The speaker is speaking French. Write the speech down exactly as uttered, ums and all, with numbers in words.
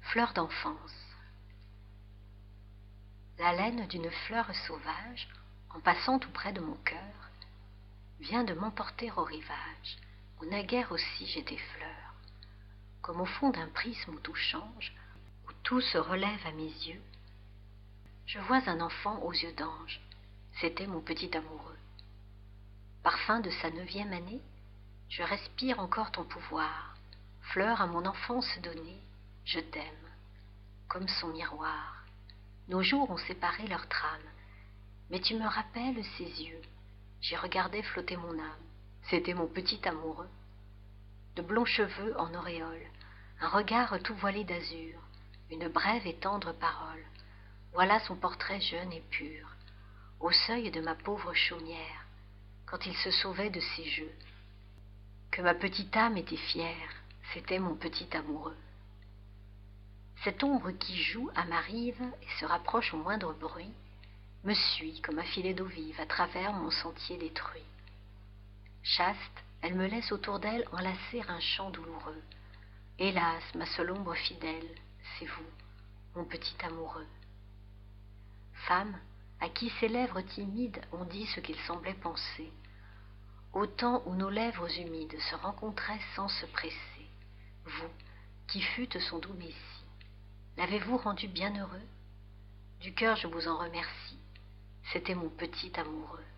Fleur d'enfance. La laine d'une fleur sauvage, en passant tout près de mon cœur, vient de m'emporter au rivage, où naguère aussi j'étais fleur. Comme au fond d'un prisme où tout change, où tout se relève à mes yeux, je vois un enfant aux yeux d'ange, c'était mon petit amoureux. Parfum de sa neuvième année, je respire encore ton pouvoir, fleur à mon enfance donnée, je t'aime, comme son miroir. Nos jours ont séparé leur trame, mais tu me rappelles ses yeux, j'y regardais flotter mon âme, c'était mon petit amoureux. De blonds cheveux en auréole, un regard tout voilé d'azur, une brève et tendre parole, voilà son portrait jeune et pur, au seuil de ma pauvre chaumière, quand il se sauvait de ses jeux. Que ma petite âme était fière, c'était mon petit amoureux. Cette ombre qui joue à ma rive et se rapproche au moindre bruit, me suit comme un filet d'eau vive à travers mon sentier détruit. Chaste, elle me laisse autour d'elle enlacer un chant douloureux. Hélas, ma seule ombre fidèle, c'est vous, mon petit amoureux. Femme, à qui ces lèvres timides ont dit ce qu'ils semblaient penser, au temps où nos lèvres humides se rencontraient sans se presser, vous, qui fûtes son doux messie, l'avez-vous rendu bien heureux? Du cœur je vous en remercie, c'était mon petit amoureux.